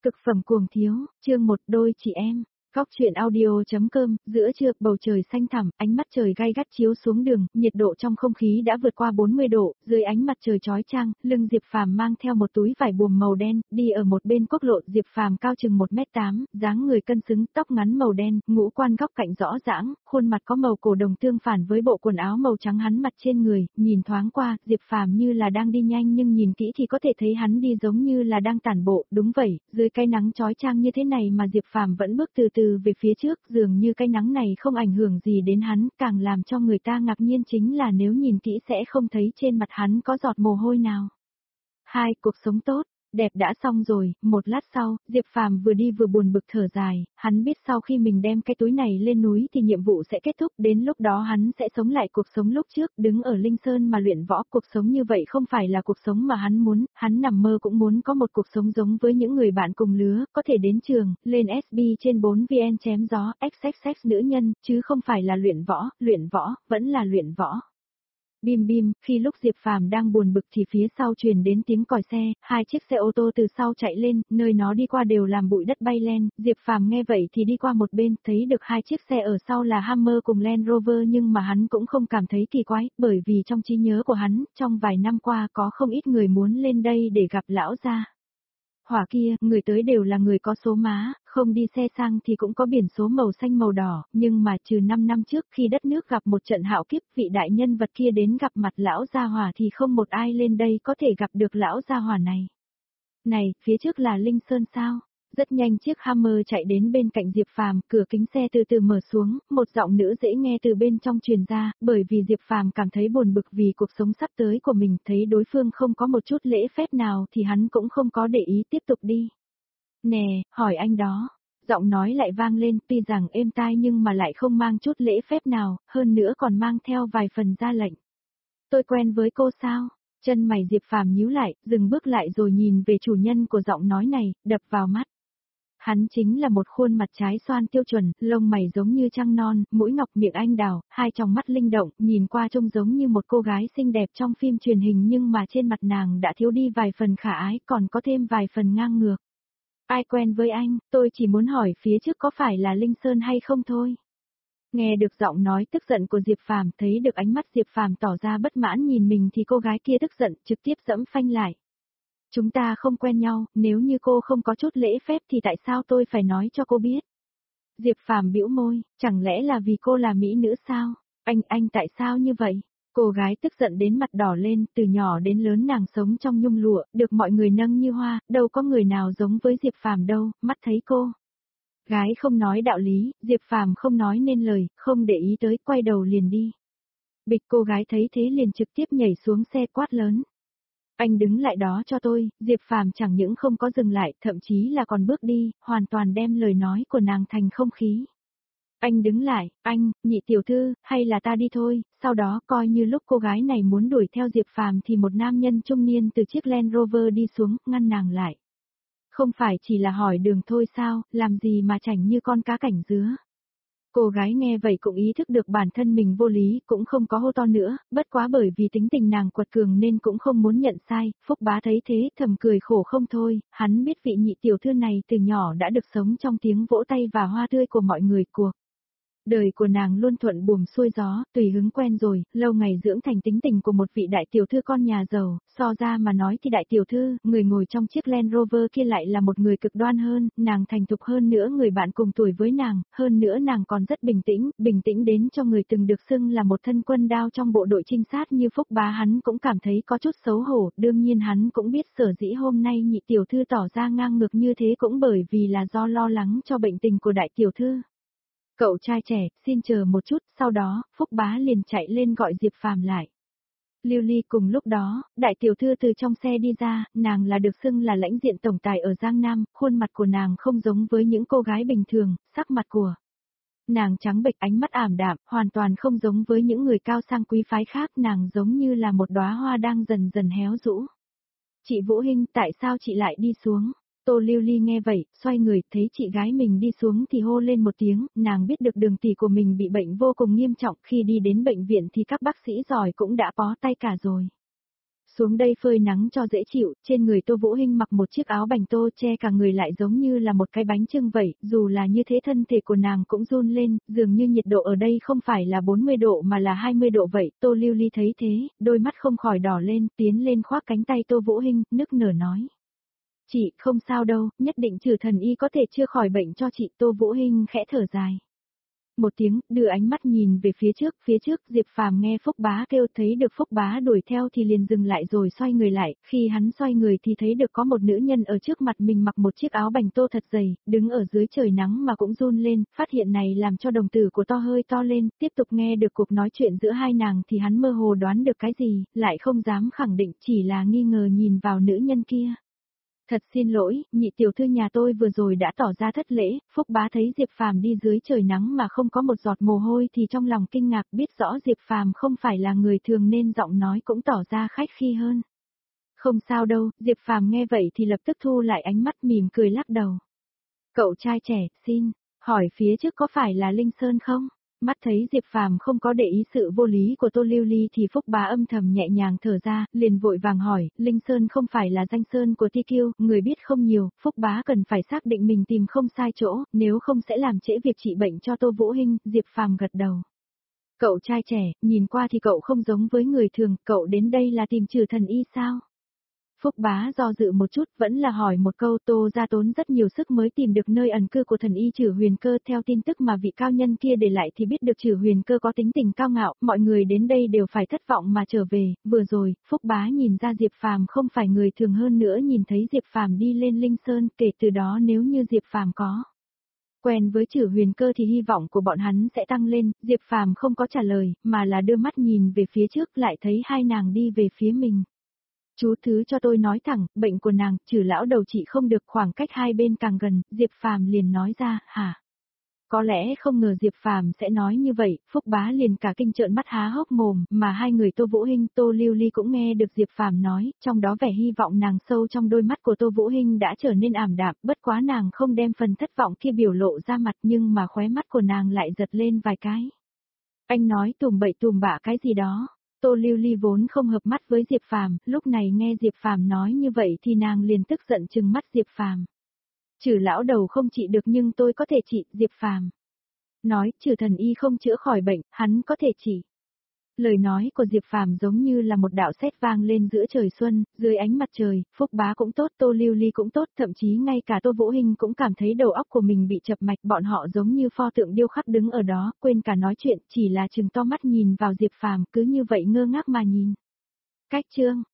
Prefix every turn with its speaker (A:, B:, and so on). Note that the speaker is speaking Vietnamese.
A: Cực phẩm cuồng thiếu, chương 1 đôi chị em. Góc truyện audio.com, giữa trưa, bầu trời xanh thẳm, ánh mắt trời gay gắt chiếu xuống đường, nhiệt độ trong không khí đã vượt qua 40 độ, dưới ánh mặt trời chói chang, lưng Diệp Phàm mang theo một túi vải buồm màu đen, đi ở một bên quốc lộ. Diệp Phàm cao chừng 1m8, dáng người cân xứng, tóc ngắn màu đen, ngũ quan góc cạnh rõ rãng, khuôn mặt có màu cổ đồng tương phản với bộ quần áo màu trắng hắn mặc trên người, nhìn thoáng qua, Diệp Phàm như là đang đi nhanh nhưng nhìn kỹ thì có thể thấy hắn đi giống như là đang tản bộ. Đúng vậy, dưới cái nắng chói chang như thế này mà Diệp Phàm vẫn bước từ từ về phía trước, dường như cái nắng này không ảnh hưởng gì đến hắn, càng làm cho người ta ngạc nhiên chính là nếu nhìn kỹ sẽ không thấy trên mặt hắn có giọt mồ hôi nào. Cuộc sống tốt, đẹp đã xong rồi. Một lát sau, Diệp Phàm vừa đi vừa buồn bực thở dài, hắn biết sau khi mình đem cái túi này lên núi thì nhiệm vụ sẽ kết thúc, đến lúc đó hắn sẽ sống lại cuộc sống lúc trước, đứng ở Linh Sơn mà luyện võ. Cuộc sống như vậy không phải là cuộc sống mà hắn muốn, hắn nằm mơ cũng muốn có một cuộc sống giống với những người bạn cùng lứa, có thể đến trường, lên SB trên 4VN chém gió, XXX nữ nhân, chứ không phải là luyện võ, vẫn là luyện võ. Bim bim, khi lúc Diệp Phàm đang buồn bực thì phía sau truyền đến tiếng còi xe, hai chiếc xe ô tô từ sau chạy lên, nơi nó đi qua đều làm bụi đất bay lên. Diệp Phàm nghe vậy thì đi qua một bên, thấy được hai chiếc xe ở sau là Hammer cùng Land Rover, nhưng mà hắn cũng không cảm thấy kỳ quái, bởi vì trong trí nhớ của hắn, trong vài năm qua có không ít người muốn lên đây để gặp lão gia hỏa kia, người tới đều là người có số má, không đi xe sang thì cũng có biển số màu xanh màu đỏ, nhưng mà trừ 5 năm trước khi đất nước gặp một trận hạo kiếp, vị đại nhân vật kia đến gặp mặt lão gia hỏa thì không một ai lên đây có thể gặp được lão gia hỏa này. Này, phía trước là Linh Sơn sao? Rất nhanh chiếc Hammer chạy đến bên cạnh Diệp Phàm, cửa kính xe từ từ mở xuống, một giọng nữ dễ nghe từ bên trong truyền ra, bởi vì Diệp Phàm cảm thấy buồn bực vì cuộc sống sắp tới của mình, thấy đối phương không có một chút lễ phép nào thì hắn cũng không có để ý, tiếp tục đi. Nè, hỏi anh đó. Giọng nói lại vang lên, tuy rằng êm tai nhưng mà lại không mang chút lễ phép nào, hơn nữa còn mang theo vài phần ra lệnh. Tôi quen với cô sao? Chân mày Diệp Phàm nhíu lại, dừng bước lại rồi nhìn về chủ nhân của giọng nói này, đập vào mắt. Hắn chính là một khuôn mặt trái xoan tiêu chuẩn, lông mày giống như trăng non, mũi ngọc, miệng anh đào, hai tròng mắt linh động, nhìn qua trông giống như một cô gái xinh đẹp trong phim truyền hình, nhưng mà trên mặt nàng đã thiếu đi vài phần khả ái, còn có thêm vài phần ngang ngược. Ai quen với anh, tôi chỉ muốn hỏi phía trước có phải là Linh Sơn hay không thôi. Nghe được giọng nói tức giận của Diệp Phàm, thấy được ánh mắt Diệp Phàm tỏ ra bất mãn nhìn mình thì cô gái kia tức giận, trực tiếp giẫm phanh lại. Chúng ta không quen nhau, nếu như cô không có chút lễ phép thì tại sao tôi phải nói cho cô biết? Diệp Phàm bĩu môi, chẳng lẽ là vì cô là mỹ nữ sao? Anh tại sao như vậy? Cô gái tức giận đến mặt đỏ lên, từ nhỏ đến lớn nàng sống trong nhung lụa, được mọi người nâng như hoa, đâu có người nào giống với Diệp Phàm đâu, mắt thấy cô. Gái không nói đạo lý, Diệp Phàm không nói nên lời, không để ý tới, quay đầu liền đi. Bịch, cô gái thấy thế liền trực tiếp nhảy xuống xe quát lớn. Anh đứng lại đó cho tôi. Diệp Phàm chẳng những không có dừng lại, thậm chí là còn bước đi, hoàn toàn đem lời nói của nàng thành không khí. Anh đứng lại, nhị tiểu thư, hay là ta đi thôi. Sau đó coi như lúc cô gái này muốn đuổi theo Diệp Phàm thì một nam nhân trung niên từ chiếc Land Rover đi xuống, ngăn nàng lại. Không phải chỉ là hỏi đường thôi sao, làm gì mà chảnh như con cá cảnh dứa. Cô gái nghe vậy cũng ý thức được bản thân mình vô lý, cũng không có hô to nữa, bất quá bởi vì tính tình nàng quật cường nên cũng không muốn nhận sai. Phúc Bá thấy thế thầm cười khổ không thôi, hắn biết vị nhị tiểu thư này từ nhỏ đã được sống trong tiếng vỗ tay và hoa tươi của mọi người. Cuộc đời của nàng luôn thuận buồm xuôi gió, tùy hứng quen rồi, lâu ngày dưỡng thành tính tình của một vị đại tiểu thư con nhà giàu. So ra mà nói thì đại tiểu thư, người ngồi trong chiếc Land Rover kia lại là một người cực đoan hơn, nàng thành thục hơn nữa người bạn cùng tuổi với nàng, hơn nữa nàng còn rất bình tĩnh đến cho người từng được xưng là một thân quân đao trong bộ đội trinh sát như Phúc Bá hắn cũng cảm thấy có chút xấu hổ. Đương nhiên hắn cũng biết sở dĩ hôm nay nhị tiểu thư tỏ ra ngang ngược như thế cũng bởi vì là do lo lắng cho bệnh tình của đại tiểu thư. Cậu trai trẻ, xin chờ một chút, sau đó, Phúc Bá liền chạy lên gọi Diệp Phàm lại. Lưu Ly cùng lúc đó, đại tiểu thư từ trong xe đi ra, nàng là được xưng là lãnh diện tổng tài ở Giang Nam, khuôn mặt của nàng không giống với những cô gái bình thường, sắc mặt của nàng trắng bệch, ánh mắt ảm đạm, hoàn toàn không giống với những người cao sang quý phái khác, nàng giống như là một đóa hoa đang dần dần héo rũ. Chị Vũ Hinh, tại sao chị lại đi xuống? Tô Lưu Ly nghe vậy, xoay người, thấy chị gái mình đi xuống thì hô lên một tiếng, nàng biết được đường tỷ của mình bị bệnh vô cùng nghiêm trọng, khi đi đến bệnh viện thì các bác sĩ giỏi cũng đã bó tay cả rồi. Xuống đây phơi nắng cho dễ chịu, trên người Tô Vũ Hinh mặc một chiếc áo bành tô che cả người lại giống như là một cái bánh chưng vậy, dù là như thế thân thể của nàng cũng run lên, dường như nhiệt độ ở đây không phải là 40 độ mà là 20 độ vậy. Tô Lưu Ly thấy thế, đôi mắt không khỏi đỏ lên, tiến lên khoác cánh tay Tô Vũ Hinh, nức nở nói. Chị, không sao đâu, nhất định Trừ thần y có thể chữa khỏi bệnh cho chị. Tô Vũ Hinh khẽ thở dài. Một tiếng, đưa ánh mắt nhìn về phía trước, Diệp Phàm nghe Phúc Bá kêu, thấy được Phúc Bá đuổi theo thì liền dừng lại rồi xoay người lại, khi hắn xoay người thì thấy được có một nữ nhân ở trước mặt mình mặc một chiếc áo bành tô thật dày, đứng ở dưới trời nắng mà cũng run lên, phát hiện này làm cho đồng tử của to hơi to lên, tiếp tục nghe được cuộc nói chuyện giữa hai nàng thì hắn mơ hồ đoán được cái gì, lại không dám khẳng định, chỉ là nghi ngờ nhìn vào nữ nhân kia. Thật xin lỗi, nhị tiểu thư nhà tôi vừa rồi đã tỏ ra thất lễ. Phúc Bá thấy Diệp Phàm đi dưới trời nắng mà không có một giọt mồ hôi thì trong lòng kinh ngạc, biết rõ Diệp Phàm không phải là người thường nên giọng nói cũng tỏ ra khách khí hơn. Không sao đâu, Diệp Phàm nghe vậy thì lập tức thu lại ánh mắt mỉm cười lắc đầu. Cậu trai trẻ, xin, hỏi phía trước có phải là Linh Sơn không? Mắt thấy Diệp Phàm không có để ý sự vô lý của Tô Lưu Ly thì Phúc Bá âm thầm nhẹ nhàng thở ra, liền vội vàng hỏi, Linh Sơn không phải là danh sơn của Ti Kiêu, người biết không nhiều, Phúc Bá cần phải xác định mình tìm không sai chỗ, nếu không sẽ làm trễ việc trị bệnh cho Tô Vũ Hinh. Diệp Phàm gật đầu. Cậu trai trẻ, nhìn qua thì cậu không giống với người thường, cậu đến đây là tìm Trừ thần y sao? Phúc Bá do dự một chút, vẫn là hỏi một câu. Tô gia tốn rất nhiều sức mới tìm được nơi ẩn cư của thần y Trử Huyền Cơ. Theo tin tức mà vị cao nhân kia để lại thì biết được Trử Huyền Cơ có tính tình cao ngạo, mọi người đến đây đều phải thất vọng mà trở về. Vừa rồi, Phúc Bá nhìn ra Diệp Phàm không phải người thường, hơn nữa nhìn thấy Diệp Phàm đi lên Linh Sơn, kể từ đó nếu như Diệp Phàm có quen với Trử Huyền Cơ thì hy vọng của bọn hắn sẽ tăng lên. Diệp Phàm không có trả lời, mà là đưa mắt nhìn về phía trước, lại thấy hai nàng đi về phía mình. Chú thứ cho tôi nói thẳng, bệnh của nàng, Trừ lão đầu trị không được, khoảng cách hai bên càng gần, Diệp Phàm liền nói ra, hả? Có lẽ không ngờ Diệp Phàm sẽ nói như vậy, Phúc Bá liền cả kinh trợn mắt há hốc mồm, mà hai người Tô Vũ Hinh, Tô Lưu Ly cũng nghe được Diệp Phàm nói, trong đó vẻ hy vọng nàng sâu trong đôi mắt của Tô Vũ Hinh đã trở nên ảm đạm, bất quá nàng không đem phần thất vọng kia biểu lộ ra mặt, nhưng mà khóe mắt của nàng lại giật lên vài cái. Anh nói tùm bậy tùm bạ cái gì đó? Tô Lưu Ly vốn không hợp mắt với Diệp Phàm, lúc này nghe Diệp Phàm nói như vậy thì nàng liền tức giận trừng mắt Diệp Phàm. Trừ lão đầu không trị được nhưng tôi có thể trị. Diệp Phàm nói, Trừ thần y không chữa khỏi bệnh, hắn có thể trị. Lời nói của Diệp Phàm giống như là một đạo sét vang lên giữa trời xuân, dưới ánh mặt trời. Phúc Bá cũng tốt, Tô Lưu Ly cũng tốt, thậm chí ngay cả Tô Vũ Hinh cũng cảm thấy đầu óc của mình bị chập mạch, bọn họ giống như pho tượng điêu khắc đứng ở đó, quên cả nói chuyện, chỉ là trừng to mắt nhìn vào Diệp Phàm, cứ như vậy ngơ ngác mà nhìn. Cách chương